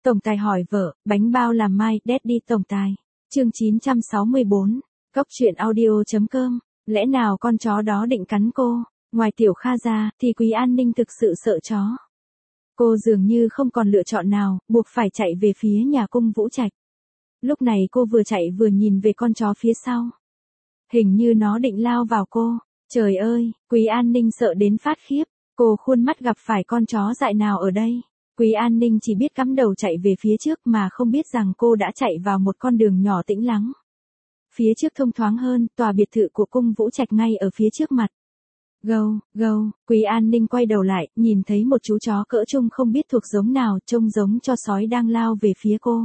Tổng tài hỏi vợ, bánh bao làm mai, Daddy tổng tài. Chương 964, Cốc truyện audio.com, lẽ nào con chó đó định cắn cô? Ngoài Tiểu Kha ra, thì Quý An Ninh thực sự sợ chó. Cô dường như không còn lựa chọn nào, buộc phải chạy về phía nhà cung Vũ Trạch. Lúc này cô vừa chạy vừa nhìn về con chó phía sau. Hình như nó định lao vào cô. Trời ơi, Quý An Ninh sợ đến phát khiếp. Cô khuôn mắt gặp phải con chó dại nào ở đây. Quý An Ninh chỉ biết cắm đầu chạy về phía trước mà không biết rằng cô đã chạy vào một con đường nhỏ tĩnh lắng. Phía trước thông thoáng hơn, tòa biệt thự của cung Vũ Trạch ngay ở phía trước mặt. Gâu, gâu, Quý An Ninh quay đầu lại, nhìn thấy một chú chó cỡ trung không biết thuộc giống nào, trông giống cho sói đang lao về phía cô.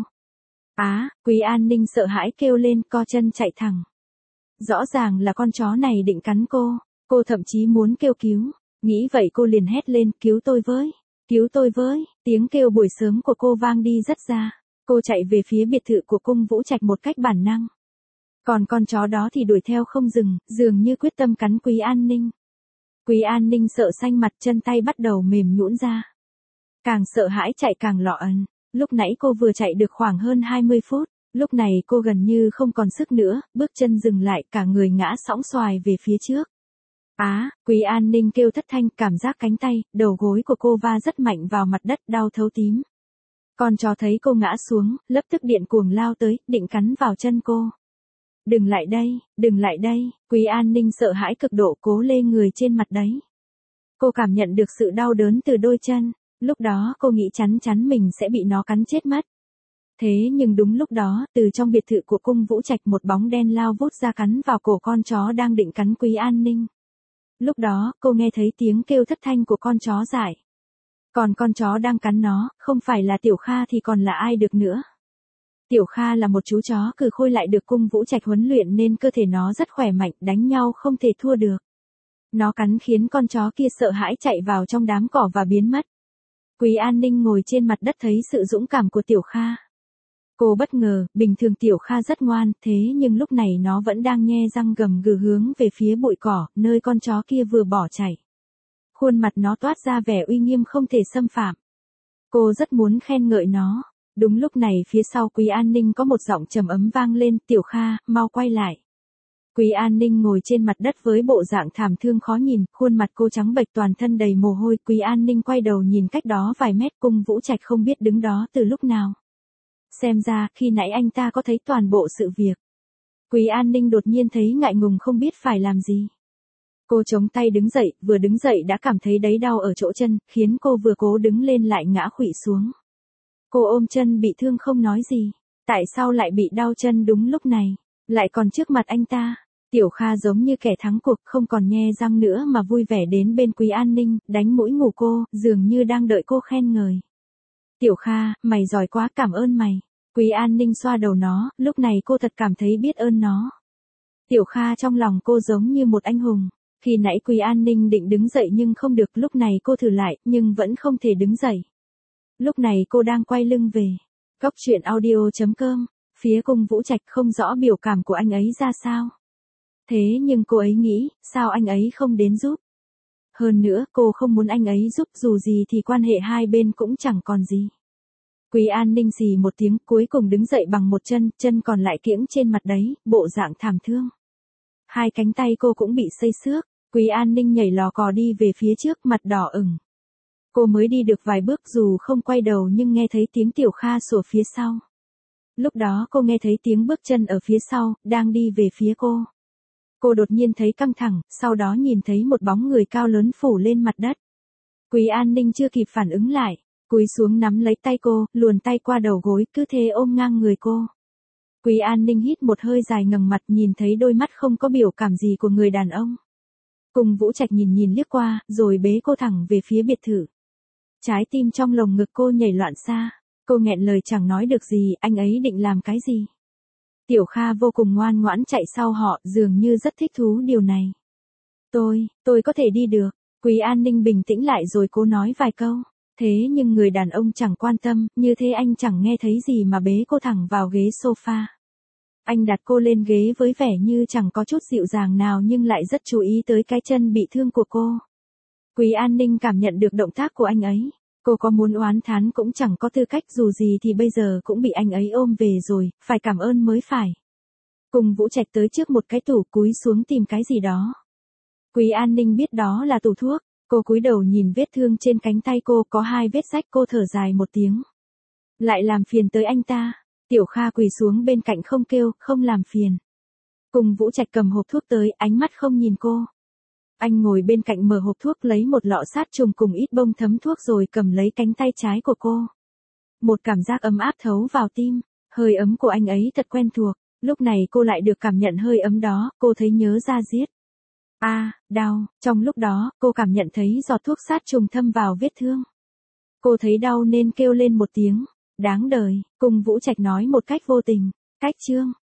Quý An Ninh sợ hãi kêu lên, co chân chạy thẳng. Rõ ràng là con chó này định cắn cô thậm chí muốn kêu cứu. Nghĩ vậy cô liền hét lên, cứu tôi với, tiếng kêu buổi sớm của cô vang đi rất xa. Cô chạy về phía biệt thự của cung Vũ Trạch một cách bản năng. Còn con chó đó thì đuổi theo không dừng, dường như quyết tâm cắn Quý An Ninh. Quý An Ninh sợ xanh mặt, chân tay bắt đầu mềm nhũn ra. Càng sợ hãi chạy càng lọ ẩn. Lúc nãy cô vừa chạy được khoảng hơn 20 phút, lúc này cô gần như không còn sức nữa, bước chân dừng lại, cả người ngã sõng xoài về phía trước. Quý An Ninh kêu thất thanh, cảm giác cánh tay, đầu gối của cô va rất mạnh vào mặt đất, đau thấu tím. Con chó thấy cô ngã xuống, lập tức điện cuồng lao tới, định cắn vào chân cô. Đừng lại đây, Quý An Ninh sợ hãi cực độ, cố lê người trên mặt đấy. Cô cảm nhận được sự đau đớn từ đôi chân, lúc đó cô nghĩ chắn mình sẽ bị nó cắn chết mất. Thế nhưng đúng lúc đó, từ trong biệt thự của cung Vũ Trạch một bóng đen lao vút ra cắn vào cổ con chó đang định cắn Quý An Ninh. Lúc đó, cô nghe thấy tiếng kêu thất thanh của con chó dại. Còn con chó đang cắn nó, không phải là Tiểu Kha thì còn là ai được nữa. Tiểu Kha là một chú chó cừ khôi lại được cung Vũ Trạch huấn luyện nên cơ thể nó rất khỏe mạnh, đánh nhau không thể thua được. Nó cắn khiến con chó kia sợ hãi chạy vào trong đám cỏ và biến mất. Quý An Ninh ngồi trên mặt đất thấy sự dũng cảm của Tiểu Kha. Cô bất ngờ, bình thường Tiểu Kha rất ngoan, thế nhưng lúc này nó vẫn đang nhe răng gầm gừ hướng về phía bụi cỏ, nơi con chó kia vừa bỏ chạy. Khuôn mặt nó toát ra vẻ uy nghiêm không thể xâm phạm. Cô rất muốn khen ngợi nó. Đúng lúc này phía sau Quý An Ninh có một giọng trầm ấm vang lên, Tiểu Kha, mau quay lại. Quý An Ninh ngồi trên mặt đất với bộ dạng thảm thương khó nhìn, khuôn mặt cô trắng bệch, toàn thân đầy mồ hôi. Quý An Ninh quay đầu nhìn cách đó vài mét, cung Vũ Trạch không biết đứng đó từ lúc nào. Xem ra, khi nãy anh ta có thấy toàn bộ sự việc. Quý An Ninh đột nhiên thấy ngại ngùng không biết phải làm gì. Cô chống tay đứng dậy, vừa đứng dậy đã cảm thấy đáy đau ở chỗ chân, khiến cô vừa cố đứng lên lại ngã khuỵu xuống. Cô ôm chân bị thương không nói gì. Tại sao lại bị đau chân đúng lúc này? Lại còn trước mặt anh ta. Tiểu Kha giống như kẻ thắng cuộc, không còn nhe răng nữa mà vui vẻ đến bên Quý An Ninh, đánh mũi ngủ cô, dường như đang đợi cô khen ngợi. Tiểu Kha, mày giỏi quá, cảm ơn mày. Quý An Ninh xoa đầu nó, lúc này cô thật cảm thấy biết ơn nó. Tiểu Kha trong lòng cô giống như một anh hùng. Khi nãy Quý An Ninh định đứng dậy nhưng không được, lúc này cô thử lại, nhưng vẫn không thể đứng dậy. Lúc này cô đang quay lưng về. Cốc truyện audio.com, phía cung Vũ Trạch không rõ biểu cảm của anh ấy ra sao. Thế nhưng cô ấy nghĩ, sao anh ấy không đến giúp? Hơn nữa, cô không muốn anh ấy giúp, dù gì thì quan hệ hai bên cũng chẳng còn gì. Quý An Ninh xì một tiếng, cuối cùng đứng dậy bằng một chân, chân còn lại kiễng trên mặt đấy, bộ dạng thảm thương. Hai cánh tay cô cũng bị xây xước. Quý An Ninh nhảy lò cò đi về phía trước, mặt đỏ ửng. Cô mới đi được vài bước, dù không quay đầu nhưng nghe thấy tiếng Tiểu Kha sủa phía sau. Lúc đó cô nghe thấy tiếng bước chân ở phía sau, đang đi về phía cô. Cô đột nhiên thấy căng thẳng, sau đó nhìn thấy một bóng người cao lớn phủ lên mặt đất. Quý An Ninh chưa kịp phản ứng lại, cúi xuống nắm lấy tay cô, luồn tay qua đầu gối, cứ thế ôm ngang người cô. Quý An Ninh hít một hơi dài, ngẩng mặt nhìn thấy đôi mắt không có biểu cảm gì của người đàn ông. Cung Vũ Trạch nhìn liếc qua, rồi bế cô thẳng về phía biệt thự. Trái tim trong lồng ngực cô nhảy loạn xạ. Cô nghẹn lời chẳng nói được gì, anh ấy định làm cái gì? Tiểu Kha vô cùng ngoan ngoãn chạy sau họ, dường như rất thích thú điều này. Tôi có thể đi được. Quý An Ninh bình tĩnh lại rồi cố nói vài câu. Thế nhưng người đàn ông chẳng quan tâm, như thế anh chẳng nghe thấy gì mà bế cô thẳng vào ghế sofa. Anh đặt cô lên ghế với vẻ như chẳng có chút dịu dàng nào nhưng lại rất chú ý tới cái chân bị thương của cô. Quý An Ninh cảm nhận được động tác của anh ấy. Cô có muốn oán thán cũng chẳng có tư cách, dù gì thì bây giờ cũng bị anh ấy ôm về rồi, phải cảm ơn mới phải. Cùng Vũ Trạch tới trước một cái tủ, cúi xuống tìm cái gì đó. Quý An Ninh biết đó là tủ thuốc, cô cúi đầu nhìn vết thương trên cánh tay cô, có 2 vết rách, cô thở dài một tiếng. Lại làm phiền tới anh ta. Tiểu Kha quỳ xuống bên cạnh không kêu, không làm phiền. Cùng Vũ Trạch cầm hộp thuốc tới, ánh mắt không nhìn cô. Anh ngồi bên cạnh mở hộp thuốc, lấy một lọ sát trùng cùng ít bông thấm thuốc rồi cầm lấy cánh tay trái của cô. Một cảm giác ấm áp thấu vào tim, hơi ấm của anh ấy thật quen thuộc, lúc này cô lại được cảm nhận hơi ấm đó, cô thấy nhớ ra giết. Đau, trong lúc đó, cô cảm nhận thấy giọt thuốc sát trùng thâm vào vết thương. Cô thấy đau nên kêu lên một tiếng, đáng đời, cùng Vũ Trạch nói một cách vô tình, cách chương.